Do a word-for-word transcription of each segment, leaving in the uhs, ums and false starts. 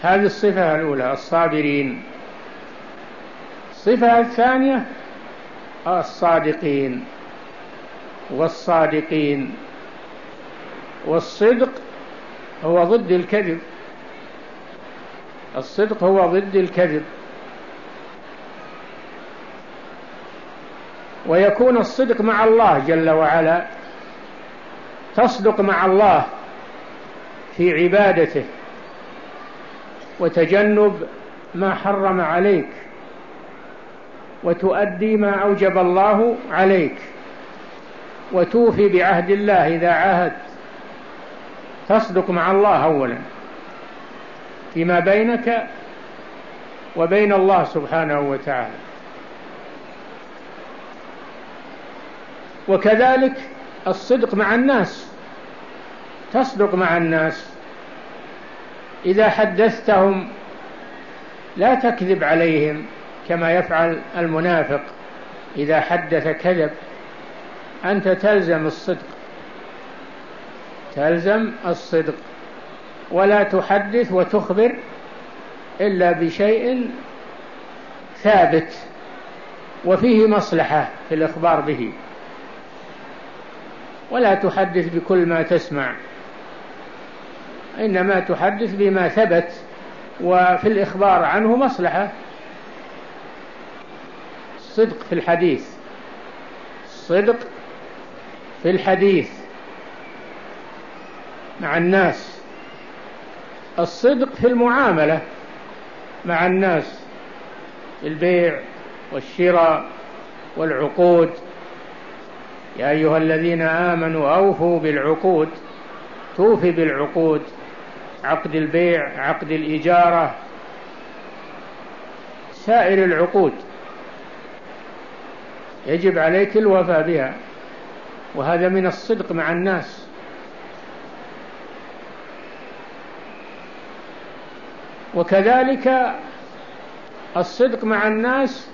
هذه الصفة الأولى الصابرين. الصفة الثانية الصادقين والصادقين. والصدق هو ضد الكذب، الصدق هو ضد الكذب. ويكون الصدق مع الله جل وعلا، تصدق مع الله في عبادته وتجنب ما حرم عليك وتؤدي ما أوجب الله عليك وتوفي بعهد الله إذا عاهدت. تصدق مع الله أولا فيما بينك وبين الله سبحانه وتعالى. وكذلك الصدق مع الناس، تصدق مع الناس إذا حدثتهم لا تكذب عليهم كما يفعل المنافق، إذا حدث كذب. أنت تلزم الصدق، تلزم الصدق، ولا تحدث وتخبر إلا بشيء ثابت وفيه مصلحة في الإخبار به، ولا تحدث بكل ما تسمع، إنما تحدث بما ثبت وفي الإخبار عنه مصلحة. الصدق في الحديث، الصدق في الحديث مع الناس، الصدق في المعاملة مع الناس، البيع والشراء والعقود. يا أيها الذين آمنوا أوفوا بالعقود، توفي بالعقود، عقد البيع، عقد الإجارة، سائر العقود يجب عليك الوفاء بها، وهذا من الصدق مع الناس. وكذلك الصدق مع الناس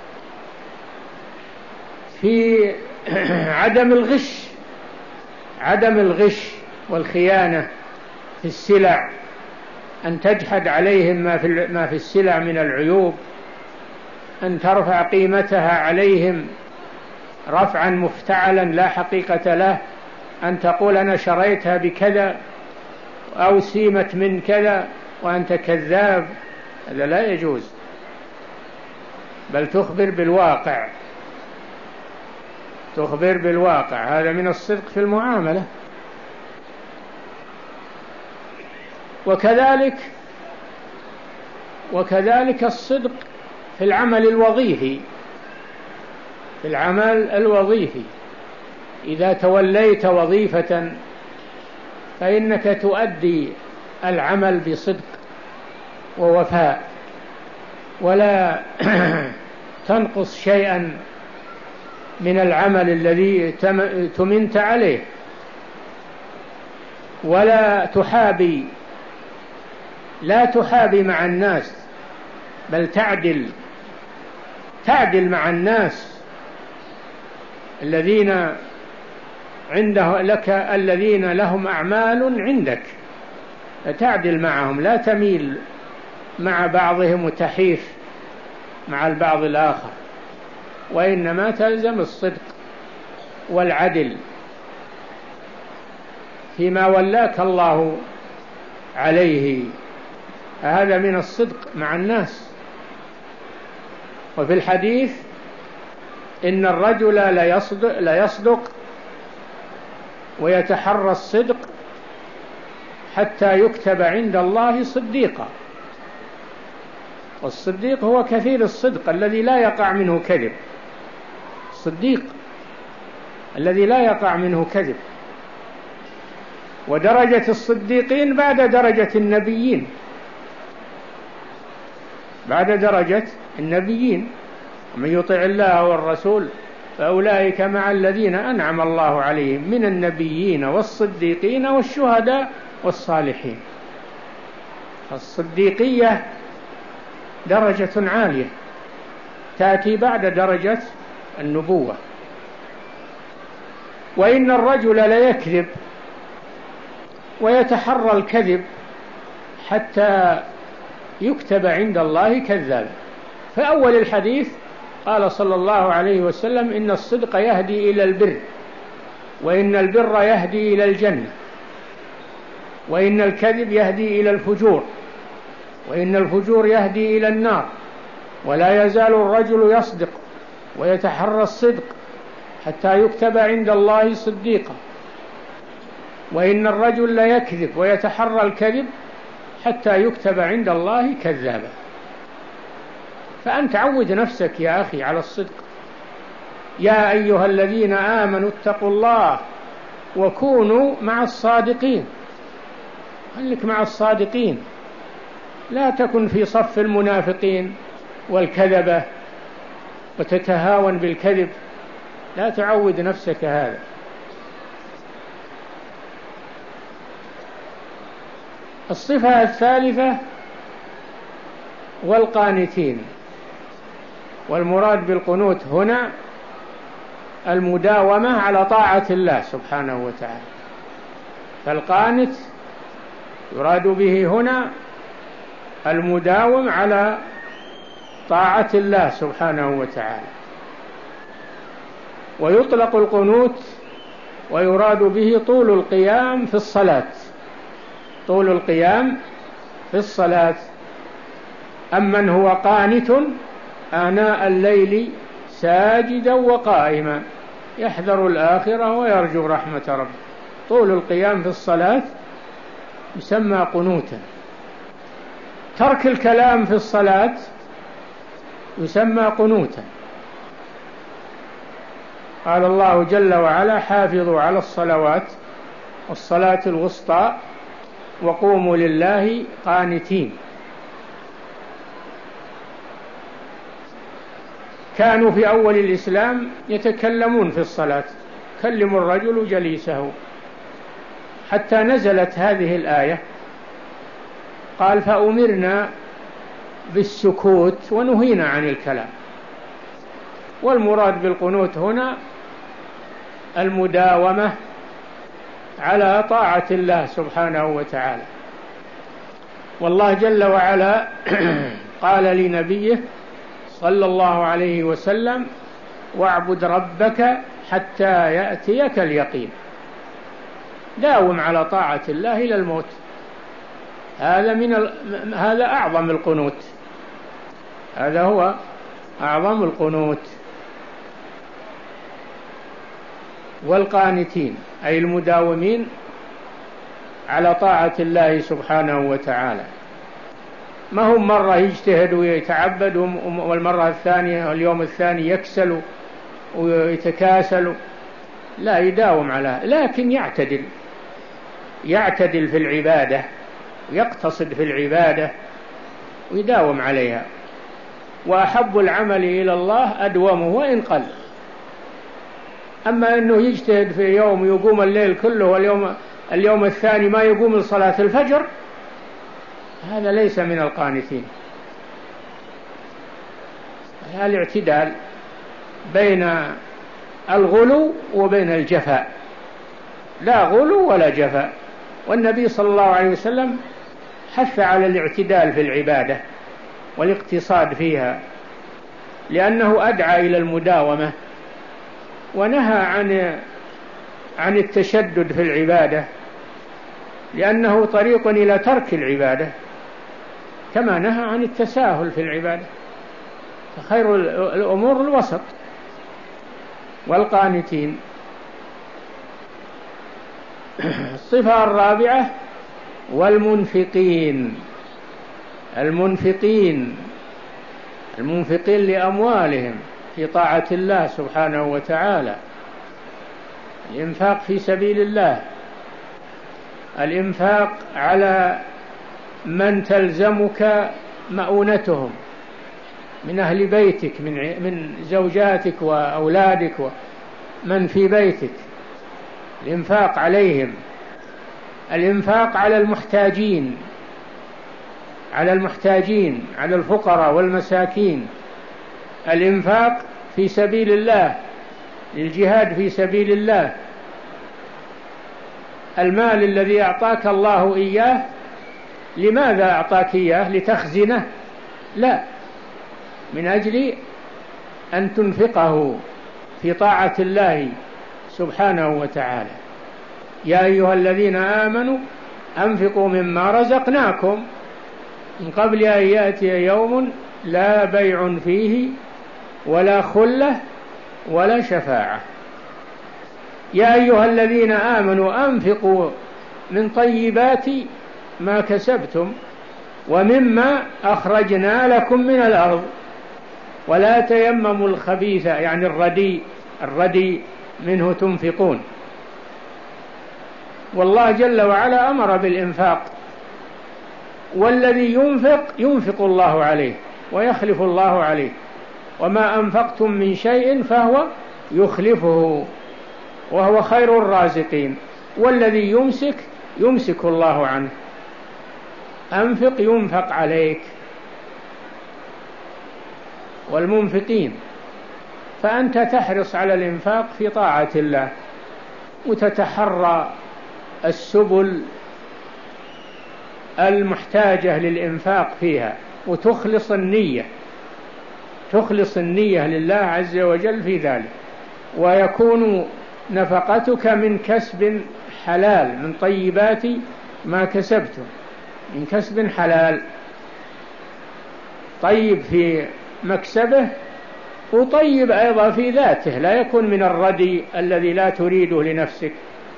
في عدم الغش، عدم الغش والخيانة في السلع، أن تجحد عليهم ما في ما في السلع من العيوب، أن ترفع قيمتها عليهم رفعا مفتعلا لا حقيقة له، أن تقول أنا شريتها بكذا أو سيمت من كذا وأنت كذاب، هذا لا يجوز، بل تخبر بالواقع، تخبر بالواقع. هذا من الصدق في المعاملة. وكذلك وكذلك الصدق في العمل الوظيفي، في العمل الوظيفي إذا توليت وظيفة فإنك تؤدي العمل بصدق ووفاء، ولا تنقص شيئا من العمل الذي تمنت عليه، ولا تحابي، لا تحابي مع الناس، بل تعدل، تعدل مع الناس الذين عنده لك، الذين لهم أعمال عندك، تعدل معهم، لا تميل مع بعضهم وتحيف مع البعض الآخر، وإنما تلزم الصدق والعدل فيما ولاك الله عليه. هذا من الصدق مع الناس. وفي الحديث إن الرجل لا يصدق, لا يصدق ويتحرى الصدق حتى يكتب عند الله صديقا. والصديق هو كثير الصدق الذي لا يقع منه كذب، الصديق الذي لا يقع منه كذب. ودرجة الصديقين بعد درجة النبيين، بعد درجة النبيين. ومن يطع الله والرسول فأولئك مع الذين أنعم الله عليهم من النبيين والصديقين والشهداء والصالحين. الصديقية درجة عالية تأتي بعد درجة النبوة. وإن الرجل لا يكذب ويتحرى الكذب حتى يكتب عند الله كذابا. فأول الحديث قال صلى الله عليه وسلم: إن الصدق يهدي إلى البر، وإن البر يهدي إلى الجنة، وإن الكذب يهدي إلى الفجور، وإن الفجور يهدي إلى النار، ولا يزال الرجل يصدق ويتحرى الصدق حتى يكتب عند الله صديقا، وإن الرجل ليكذب ويتحرى الكذب حتى يكتب عند الله كذابا. فأنت عود نفسك يا أخي على الصدق. يا أيها الذين آمنوا اتقوا الله وكونوا مع الصادقين. خليك مع الصادقين، لا تكن في صف المنافقين والكذبة وتتهاون بالكذب، لا تعود نفسك هذا. الصفة الثالثة: والقانتين. والمراد بالقنوت هنا المداومة على طاعة الله سبحانه وتعالى. فالقانت يراد به هنا المداوم على طاعة الله سبحانه وتعالى. ويطلق القنوت ويراد به طول القيام في الصلاة، طول القيام في الصلاة. أمن هو قانت آناء الليل ساجدا وقائما يحذر الآخرة ويرجو رحمة ربه. طول القيام في الصلاة يسمى قنوتا. ترك الكلام في الصلاة يسمى قنوتا. قال الله جل وعلا: حافظوا على الصلوات والصلاة الوسطى وقوموا لله قانتين. كانوا في أول الإسلام يتكلمون في الصلاة، كلم الرجل جليسه، حتى نزلت هذه الآية قال: فأمرنا بالسكوت ونهينا عن الكلام. والمراد بالقنوت هنا المداومة على طاعة الله سبحانه وتعالى. والله جل وعلا قال لنبيه صلى الله عليه وسلم: واعبد ربك حتى يأتيك اليقين. داوم على طاعة الله إلى الموت. هذا من ال... هذا أعظم القنوت، هذا هو أعظم القنوت. والقانتين أي المداومين على طاعة الله سبحانه وتعالى. ما هم مرة يجتهد ويتعبد والمرة الثانية واليوم الثاني يكسل ويتكاسل، لا، يداوم على، لكن يعتدل يعتدل في العبادة ويقتصد في العبادة ويداوم عليها. وأحب العمل إلى الله أدومه وإن قل. أما أنه يجتهد في يوم يقوم الليل كله واليوم اليوم الثاني ما يقوم لصلاة الفجر، هذا ليس من القانتين. هذا الاعتدال بين الغلو وبين الجفاء، لا غلو ولا جفاء. والنبي صلى الله عليه وسلم حث على الاعتدال في العبادة والاقتصاد فيها، لأنه أدعى إلى المداومة، ونهى عن عن التشدد في العبادة، لأنه طريق إلى ترك العبادة، كما نهى عن التساهل في العبادة. فخير الأمور الوسط. والقانتين. الصفة الرابعة: والمنفقين. المنفقين المنفقين لأموالهم في طاعة الله سبحانه وتعالى. الإنفاق في سبيل الله، الإنفاق على من تلزمك مؤونتهم من أهل بيتك، من من زوجاتك وأولادك ومن في بيتك، الإنفاق عليهم. الإنفاق على المحتاجين على المحتاجين على الفقراء والمساكين. الإنفاق في سبيل الله، للجهاد في سبيل الله. المال الذي أعطاك الله إياه لماذا أعطاك إياه؟ لتخزنه؟ لا، من أجل أن تنفقه في طاعة الله سبحانه وتعالى. يا أيها الذين آمنوا أنفقوا مما رزقناكم من قبل أن يأتي يوم لا بيع فيه ولا خلة ولا شفاعة. يا أيها الذين آمنوا أنفقوا من طيبات ما كسبتم ومما أخرجنا لكم من الأرض ولا تيمموا الخبيث، يعني الردي الردي منه تنفقون. والله جل وعلا أمر بالإنفاق، والذي ينفق ينفق الله عليه ويخلف الله عليه، وما أنفقتم من شيء فهو يخلفه وهو خير الرازقين. والذي يمسك يمسك الله عنه. أنفق ينفق عليك. والمنفقين، فأنت تحرص على الإنفاق في طاعة الله وتتحرى السبل المحتاجة للإنفاق فيها، وتخلص النية تخلص النية لله عز وجل في ذلك، ويكون نفقتك من كسب حلال، من طيبات ما كسبتم، من كسب حلال، طيب في مكسبه وطيب أيضا في ذاته، لا يكون من الردي الذي لا تريده لنفسك.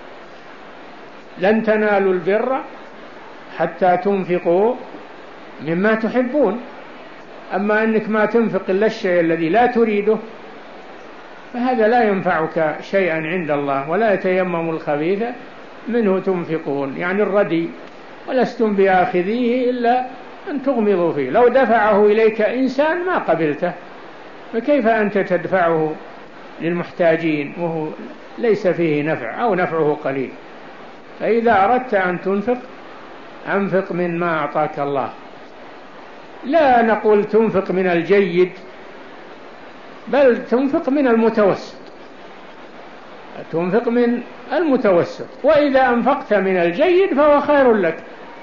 لن تنالوا البر حتى تنفقوا مما تحبون. أما أنك ما تنفق إلا الشيء الذي لا تريده فهذا لا ينفعك شيئا عند الله. ولا يتيمم الخبيث منه تنفقون، يعني الردي، ولستم بآخذيه إلا أن تغمضوا فيه. لو دفعه إليك إنسان ما قبلته، فكيف أنت تدفعه للمحتاجين وهو ليس فيه نفع أو نفعه قليل؟ فإذا أردت أن تنفق أنفق من ما أعطاك الله. لا نقول تنفق من الجيد، بل تنفق من المتوسط، تنفق من المتوسط. وإذا أنفقت من الجيد فهو خير لك،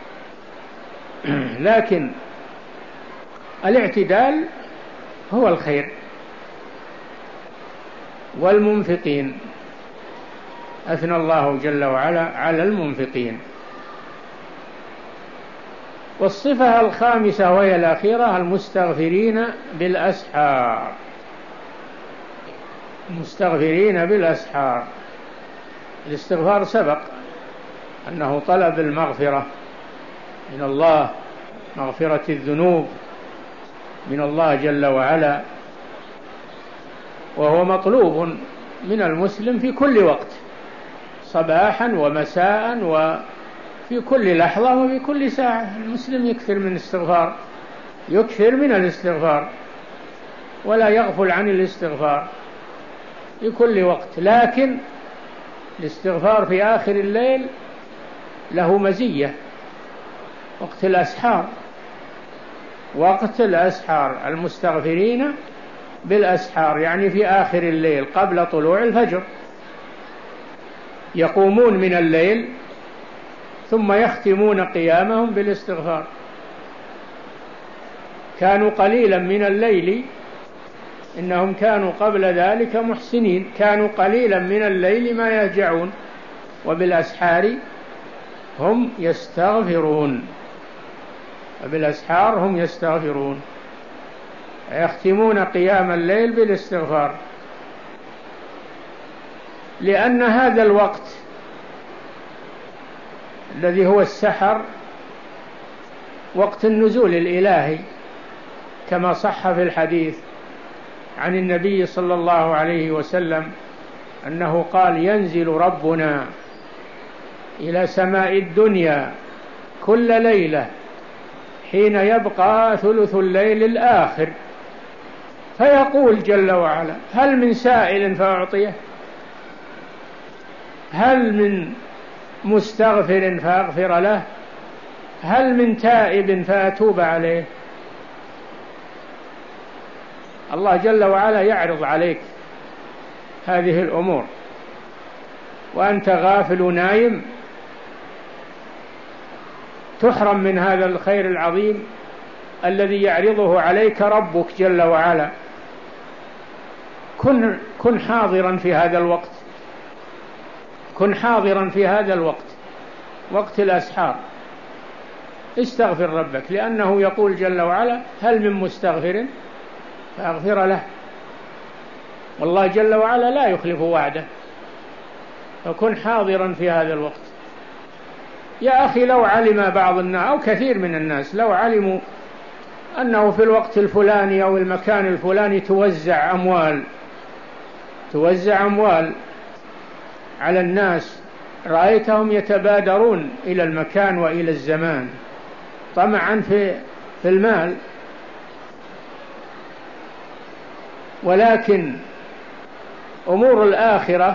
لكن الاعتدال هو الخير. والمنفقين، أثنى الله جل وعلا على المنفقين. والصفة الخامسة وهي الأخيرة المستغفرين بالأسحار. المستغفرين بالأسحار، الاستغفار سبق أنه طلب المغفرة من الله، مغفرة الذنوب من الله جل وعلا، وهو مطلوب من المسلم في كل وقت، صباحا ومساء وفي كل لحظة وفي كل ساعة. المسلم يكثر من الاستغفار، يكثر من الاستغفار ولا يغفل عن الاستغفار في كل وقت. لكن الاستغفار في آخر الليل له مزية، وقت الأسحار، وقت الأسحار. المستغفرين بالأسحار يعني في آخر الليل قبل طلوع الفجر، يقومون من الليل ثم يختمون قيامهم بالاستغفار. كانوا قليلا من الليل، إنهم كانوا قبل ذلك محسنين، كانوا قليلا من الليل ما يهجعون، وبالأسحار هم يستغفرون، وبالأسحار هم يستغفرون، يختمون قيام الليل بالاستغفار. لأن هذا الوقت الذي هو السحر وقت النزول الإلهي، كما صح في الحديث عن النبي صلى الله عليه وسلم أنه قال: ينزل ربنا إلى سماء الدنيا كل ليلة حين يبقى ثلث الليل الآخر، فيقول جل وعلا: هل من سائل فأعطيه؟ هل من مستغفر فأغفر له؟ هل من تائب فأتوب عليه؟ الله جل وعلا يعرض عليك هذه الأمور وأنت غافل نايم، تحرم من هذا الخير العظيم الذي يعرضه عليك ربك جل وعلا. كن كن حاضرا في هذا الوقت، كن حاضرا في هذا الوقت، وقت الأسحار، استغفر ربك، لأنه يقول جل وعلا: هل من مستغفر فأغفر له. والله جل وعلا لا يخلف وعده، فكن حاضرا في هذا الوقت. يا أخي لو علم بعض الناس أو كثير من الناس لو علموا أنه في الوقت الفلاني أو المكان الفلاني توزع أموال توزع أموال على الناس، رأيتهم يتبادرون إلى المكان وإلى الزمان طمعا في في المال. ولكن أمور الآخرة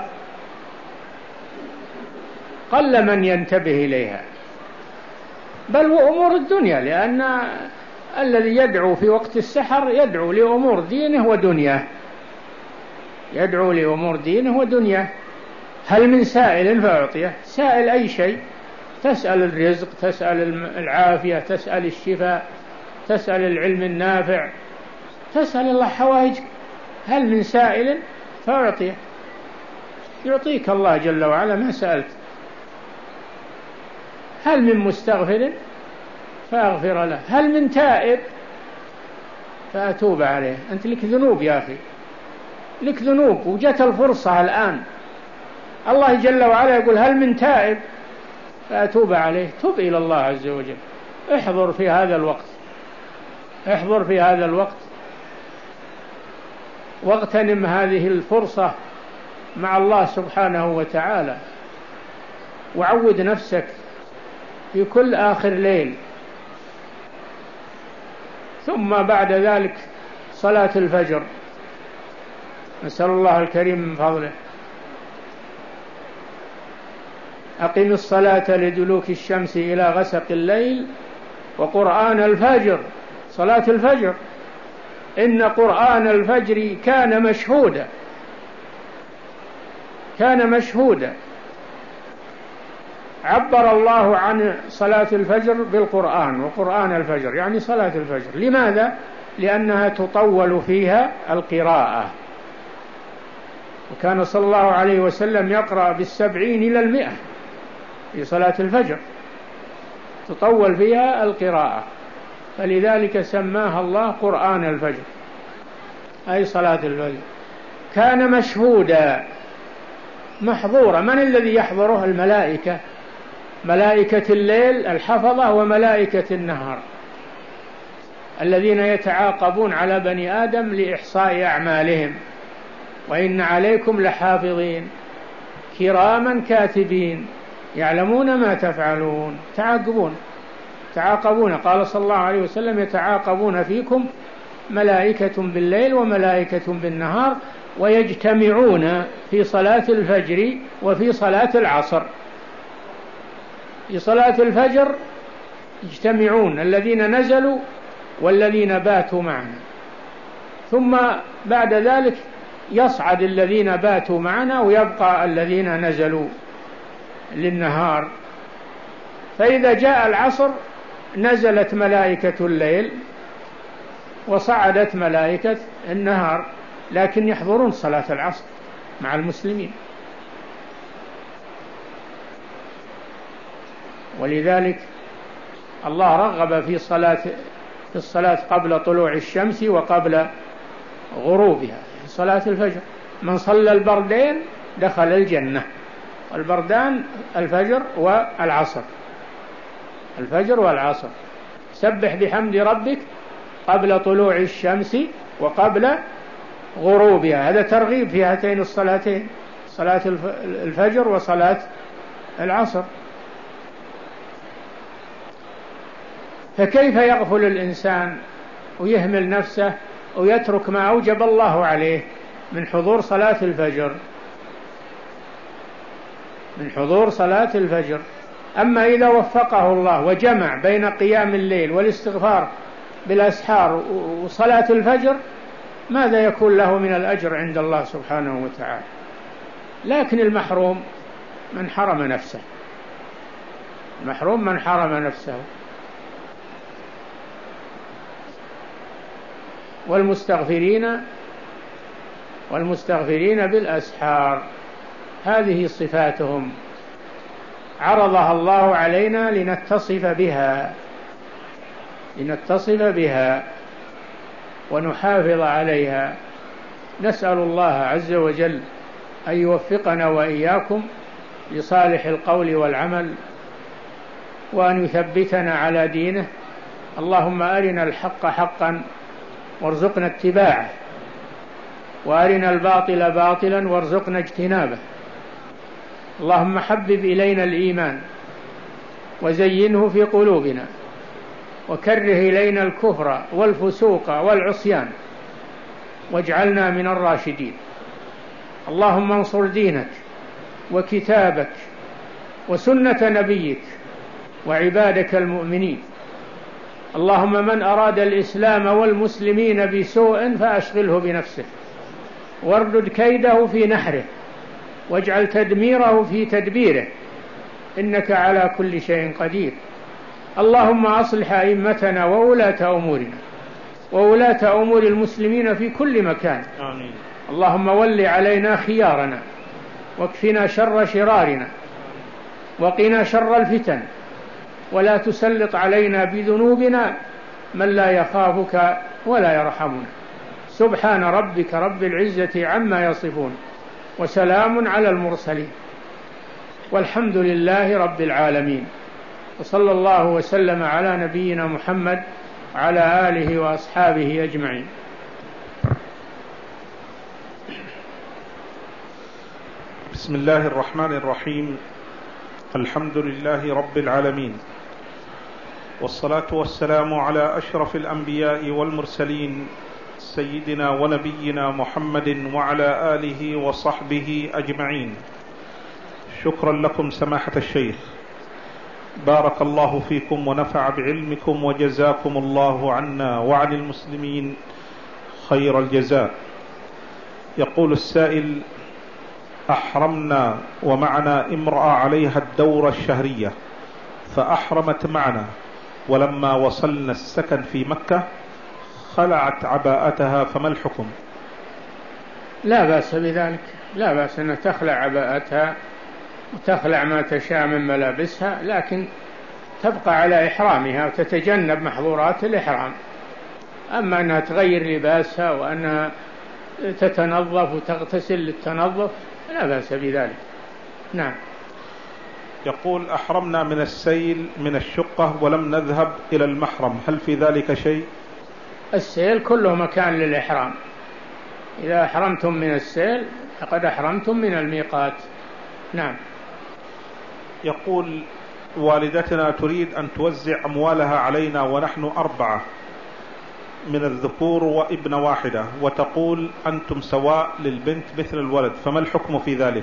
قل من ينتبه إليها، بل وأمور الدنيا، لأن الذي يدعو في وقت السحر يدعو لأمور دينه ودنياه، يدعو لأمور دينه ودنياه. هل من سائل فأعطيه؟ سائل أي شيء، تسأل الرزق، تسأل العافية، تسأل الشفاء، تسأل العلم النافع، تسأل الله حوائجك. هل من سائل فأعطيه؟ يعطيك الله جل وعلا ما سألت. هل من مستغفر فأغفر له، هل من تائب فأتوب عليه. أنت لك ذنوب يا أخي، لك ذنوب وجت الفرصة الآن. الله جل وعلا يقول: هل من تائب فأتوب عليه. تب إلى الله عز وجل، احضر في هذا الوقت، احضر في هذا الوقت واغتنم هذه الفرصة مع الله سبحانه وتعالى، وعود نفسك في كل آخر ليل. ثم بعد ذلك صلاة الفجر، نسأل الله الكريم من فضله: أقم الصلاة لدلوك الشمس إلى غسق الليل وقرآن الفجر. صلاة الفجر، إن قرآن الفجر كان مشهودا، كان مشهودا. عبر الله عن صلاة الفجر بالقرآن، وقرآن الفجر يعني صلاة الفجر. لماذا؟ لأنها تطول فيها القراءة، وكان صلى الله عليه وسلم يقرأ بالسبعين إلى المئة في صلاة الفجر، تطول فيها القراءة، فلذلك سماها الله قرآن الفجر، أي صلاة الفجر. كان مشهودا محظورا. من الذي يحضره؟ الملائكة، ملائكة الليل الحفظة وملائكة النهار الذين يتعاقبون على بني آدم لإحصاء أعمالهم. وإن عليكم لحافظين كراما كاتبين يعلمون ما تفعلون. تعاقبون تعاقبون قال صلى الله عليه وسلم: يتعاقبون فيكم ملائكة بالليل وملائكة بالنهار، ويجتمعون في صلاة الفجر وفي صلاة العصر. في صلاة الفجر يجتمعون الذين نزلوا والذين باتوا معنا، ثم بعد ذلك يصعد الذين باتوا معنا ويبقى الذين نزلوا للنهار. فإذا جاء العصر نزلت ملائكة الليل وصعدت ملائكة النهار، لكن يحضرون صلاة العصر مع المسلمين. ولذلك الله رغب في صلاة في الصلاة قبل طلوع الشمس وقبل غروبها، في صلاة الفجر. من صلى البردين دخل الجنة. البردان الفجر والعصر، الفجر والعصر. سبح بحمد ربك قبل طلوع الشمس وقبل غروبها. هذا ترغيب في هاتين الصلاتين، صلاة الفجر وصلاة العصر. فكيف يغفل الإنسان ويهمل نفسه ويترك ما أوجب الله عليه من حضور صلاة الفجر، من حضور صلاة الفجر. أما إذا وفقه الله وجمع بين قيام الليل والاستغفار بالأسحار وصلاة الفجر، ماذا يكون له من الأجر عند الله سبحانه وتعالى؟ لكن المحروم من حرم نفسه، المحروم من حرم نفسه. والمستغفرين والمستغفرين بالأسحار، هذه صفاتهم عرضها الله علينا لنتصف بها لنتصف بها ونحافظ عليها. نسأل الله عز وجل أن يوفقنا وإياكم لصالح القول والعمل، وأن يثبتنا على دينه. اللهم أرنا الحق حقا وارزقنا اتباعه، وأرنا الباطل باطلا وارزقنا اجتنابه. اللهم حبب إلينا الإيمان وزينه في قلوبنا، وكره إلينا الكفر والفسوق والعصيان، واجعلنا من الراشدين. اللهم انصر دينك وكتابك وسنة نبيك وعبادك المؤمنين. اللهم من أراد الإسلام والمسلمين بسوء فأشغله بنفسه، واردد كيده في نحره، واجعل تدميره في تدبيره، إنك على كل شيء قدير. اللهم أصلح أئمتنا وولاة أمورنا وولاة أمور المسلمين في كل مكان. آمين. اللهم ول علينا خيارنا، واكفنا شر شرارنا، وقنا شر الفتن، ولا تسلط علينا بذنوبنا من لا يخافك ولا يرحمنا. سبحان ربك رب العزة عما يصفون، وسلام على المرسلين، والحمد لله رب العالمين. وصلى الله وسلم على نبينا محمد وعلى آله وأصحابه أجمعين. بسم الله الرحمن الرحيم. الحمد لله رب العالمين، والصلاة والسلام على أشرف الأنبياء والمرسلين سيدنا ونبينا محمد وعلى آله وصحبه أجمعين. شكرا لكم سماحة الشيخ، بارك الله فيكم ونفع بعلمكم، وجزاكم الله عنا وعن المسلمين خير الجزاء. يقول السائل: أحرمنا ومعنا امرأة عليها الدورة الشهرية، فأحرمت معنا، ولما وصلنا السكن في مكة خلعت عباءتها، فما الحكم؟ لا بأس بذلك، لا بأس أن تخلع عباءتها وتخلع ما تشاء من ملابسها، لكن تبقى على إحرامها وتتجنب محظورات الإحرام. أما أنها تغير لباسها وأنها تتنظف وتغتسل للتنظف لا بأس بذلك. نعم. يقول: أحرمنا من السيل من الشقة ولم نذهب إلى المحرم، هل في ذلك شيء؟ السيل كله مكان للإحرام، إذا أحرمتم من السيل فقد أحرمتم من الميقات. نعم. يقول: والدتنا تريد أن توزع أموالها علينا ونحن أربعة من الذكور وابن واحدة، وتقول أنتم سواء للبنت مثل الولد، فما الحكم في ذلك؟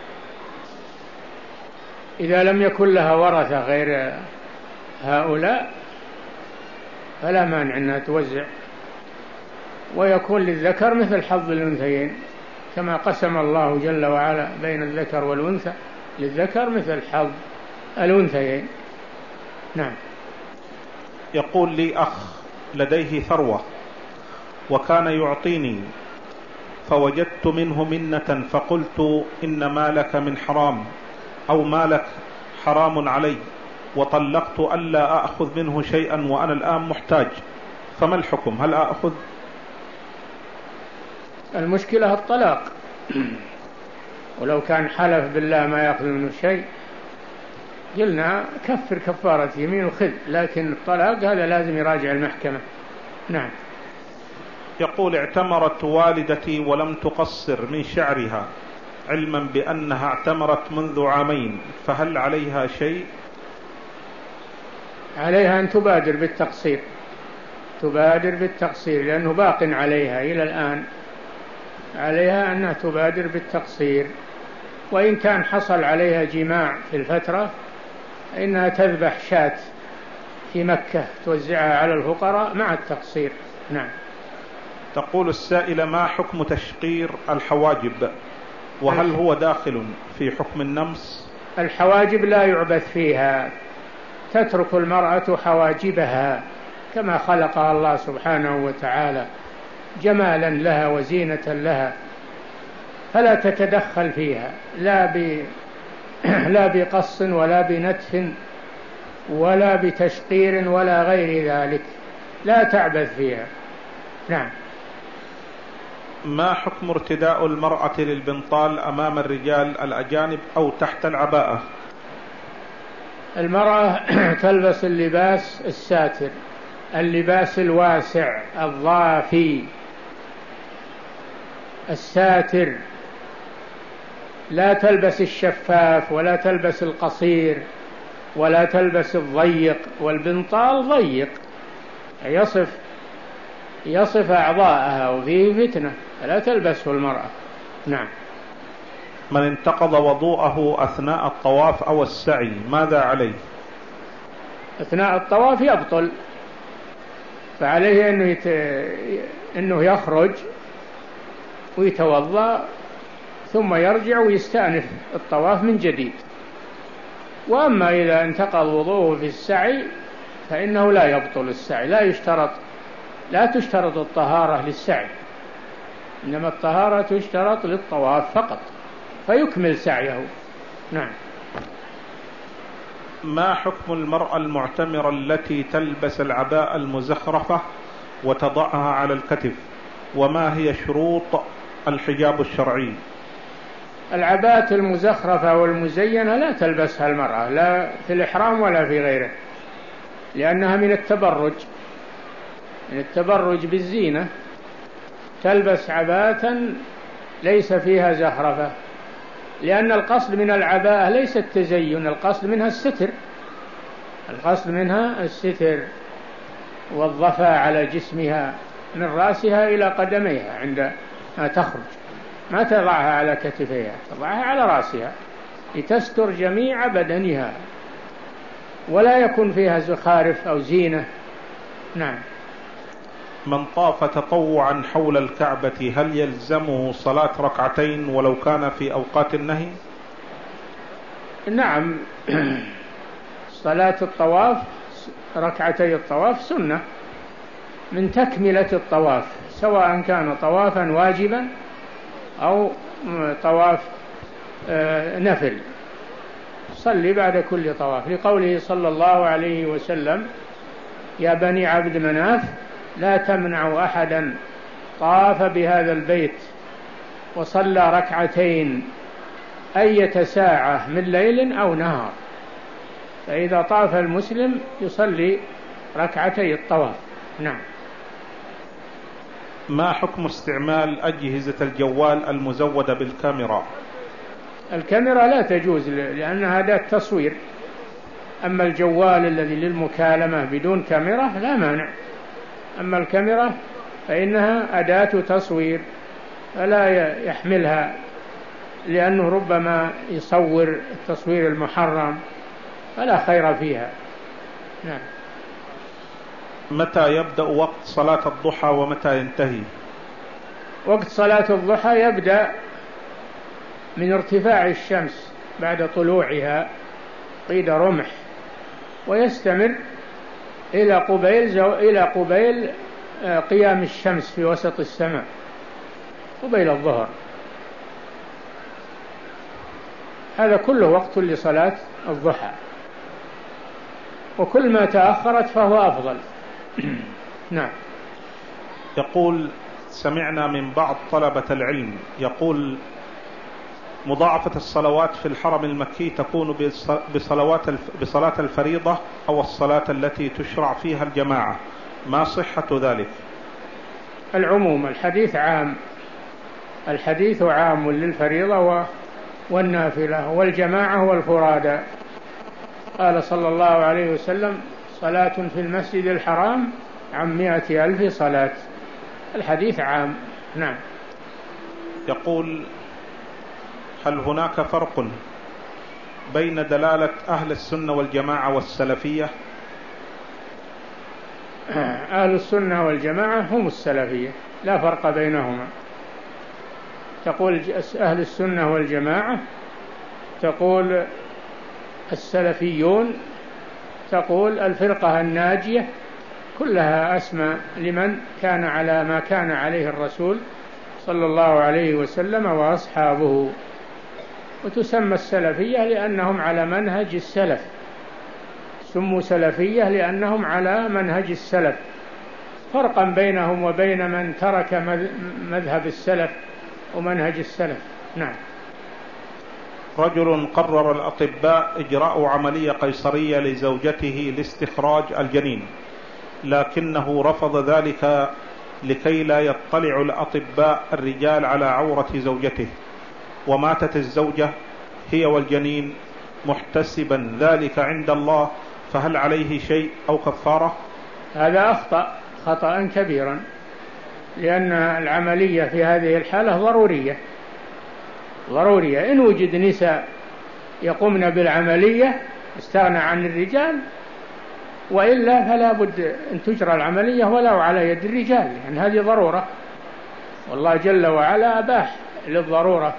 إذا لم يكن لها ورثة غير هؤلاء فلا مانع أنها توزع، ويكون للذكر مثل حظ الأنثيين، كما قسم الله جل وعلا بين الذكر والأنثى، للذكر مثل حظ الأنثيين. نعم. يقول لي أخ لديه ثروة وكان يعطيني، فوجدت منه منة، فقلت إن مالك من حرام أو مالك حرام علي، وطلقت ألا أخذ منه شيئا وأنا الآن محتاج، فما الحكم؟ هل أخذ؟ المشكلة الطلاق، ولو كان حلف بالله ما يأخذ منه شيء قلنا كفر كفارة يمين وخذ، لكن الطلاق هذا لازم يراجع المحكمة. نعم. يقول: اعتمرت والدتي ولم تقصر من شعرها، علما بأنها اعتمرت منذ عامين، فهل عليها شيء؟ عليها أن تبادر بالتقصير، تبادر بالتقصير لأنه باق عليها إلى الآن، عليها أنها تبادر بالتقصير. وإن كان حصل عليها جماع في الفترة إنها تذبح شاة في مكة توزعها على الفقراء مع التقصير. نعم. تقول السائلة: ما حكم تشقير الحواجب، وهل هو داخل في حكم النمس؟ الحواجب لا يعبث فيها، تترك المرأة حواجبها كما خلقها الله سبحانه وتعالى جمالا لها وزينة لها، فلا تتدخل فيها لا ب لا بقص ولا بنتف ولا بتشقير ولا غير ذلك، لا تعبث فيها. نعم. ما حكم ارتداء المرأة للبنطال أمام الرجال الأجانب أو تحت العباءة؟ المرأة تلبس اللباس الساتر، اللباس الواسع الضافي الساتر، لا تلبس الشفاف ولا تلبس القصير ولا تلبس الضيق، والبنطال ضيق يصف يصف أعضاءها وفيه فتنة، فلا تلبسه المرأة. نعم. من انتقض وضوءه أثناء الطواف أو السعي ماذا عليه؟ أثناء الطواف يبطل، فعليه أنه, يت... أنه يخرج ويتوضأ ثم يرجع ويستأنف الطواف من جديد. وأما إذا انتقض وضوءه في السعي فإنه لا يبطل السعي، لا يشترط لا تشترط الطهارة للسعي، إنما الطهارة تشترط للطواف فقط، فيكمل سعيه. نعم. ما حكم المرأة المعتمرة التي تلبس العباءة المزخرفة وتضعها على الكتف، وما هي شروط الحجاب الشرعي؟ العباءة المزخرفة والمزينة لا تلبسها المرأة لا في الإحرام ولا في غيره، لأنها من التبرج من التبرج بالزينة. تلبس عباءة ليس فيها زخرفة، لأن القصد من العباءة ليس التزين، القصد منها الستر القصد منها الستر والضفاء على جسمها من رأسها إلى قدميها عندما تخرج، ما تضعها على كتفيها، تضعها على رأسها لتستر جميع بدنها ولا يكون فيها زخارف أو زينة. نعم. من طاف تطوعا حول الكعبة هل يلزمه صلاة ركعتين ولو كان في أوقات النهي؟ نعم. صلاة الطواف ركعتي الطواف سنة من تكملة الطواف، سواء كان طوافا واجبا أو طواف نفل، صلي بعد كل طواف، لقوله صلى الله عليه وسلم: يا بني عبد مناف لا تمنعوا أحدا طاف بهذا البيت وصلى ركعتين أية ساعة من ليل أو نهار. فإذا طاف المسلم يصلي ركعتي الطواف. نعم. ما حكم استعمال أجهزة الجوال المزودة بالكاميرا؟ الكاميرا لا تجوز لأنها أداة تصوير، أما الجوال الذي للمكالمة بدون كاميرا لا مانع، أما الكاميرا فإنها أداة تصوير فلا يحملها، لأنه ربما يصور التصوير المحرم فلا خير فيها. نعم. متى يبدأ وقت صلاة الضحى ومتى ينتهي؟ وقت صلاة الضحى يبدأ من ارتفاع الشمس بعد طلوعها قيد رمح، ويستمر إلى قبيل زو... إلى قبيل قيام الشمس في وسط السماء قبيل الظهر. هذا كله وقت لصلاة الضحى، وكل ما تأخرت فهو أفضل. نعم. يقول: سمعنا من بعض طلبة العلم يقول مضاعفة الصلوات في الحرم المكي تكون بصلوات بصلاة الفريضة أو الصلاة التي تشرع فيها الجماعة، ما صحة ذلك؟ العموم، الحديث عام، الحديث عام للفريضة والنافلة والجماعة والفرادى. قال صلى الله عليه وسلم: صلاة في المسجد الحرام عن مائة ألف صلاة. الحديث عام. نعم. يقول: هل هناك فرق بين دلالة أهل السنة والجماعة والسلفية؟ أهل السنة والجماعة هم السلفية، لا فرق بينهما. تقول أهل السنة والجماعة، تقول السلفيون تقول الفرقة الناجية كلها أسمى لمن كان على ما كان عليه الرسول صلى الله عليه وسلم وأصحابه، وتسمى السلفية لأنهم على منهج السلف، سموا سلفية لأنهم على منهج السلف، فرقا بينهم وبين من ترك مذهب السلف ومنهج السلف. نعم. رجل قرر الأطباء إجراء عملية قيصرية لزوجته لاستخراج الجنين، لكنه رفض ذلك لكي لا يطلع الأطباء الرجال على عورة زوجته، وماتت الزوجة هي والجنين محتسبا ذلك عند الله، فهل عليه شيء أو كفارة؟ هذا أخطأ خطأ كبيرا، لأن العملية في هذه الحالة ضرورية ضرورية إن وجد نساء يقومن بالعملية استغنى عن الرجال، وإلا فلا بد أن تجرى العملية ولو على يد الرجال، يعني هذه ضرورة، والله جل وعلا أباح للضرورة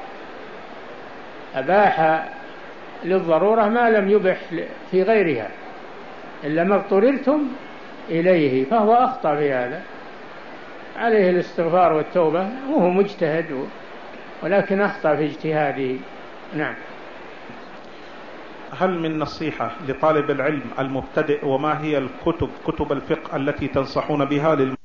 أباح للضرورة ما لم يبح في غيرها إلا ما اضطررتم إليه، فهو أخطأ في هذا، عليه الاستغفار والتوبة، وهو مجتهد ولكن أخطأ في اجتهاده. نعم. هل من نصيحة لطالب العلم المبتدئ، وما هي الكتب كتب الفقه التي تنصحون بها للم...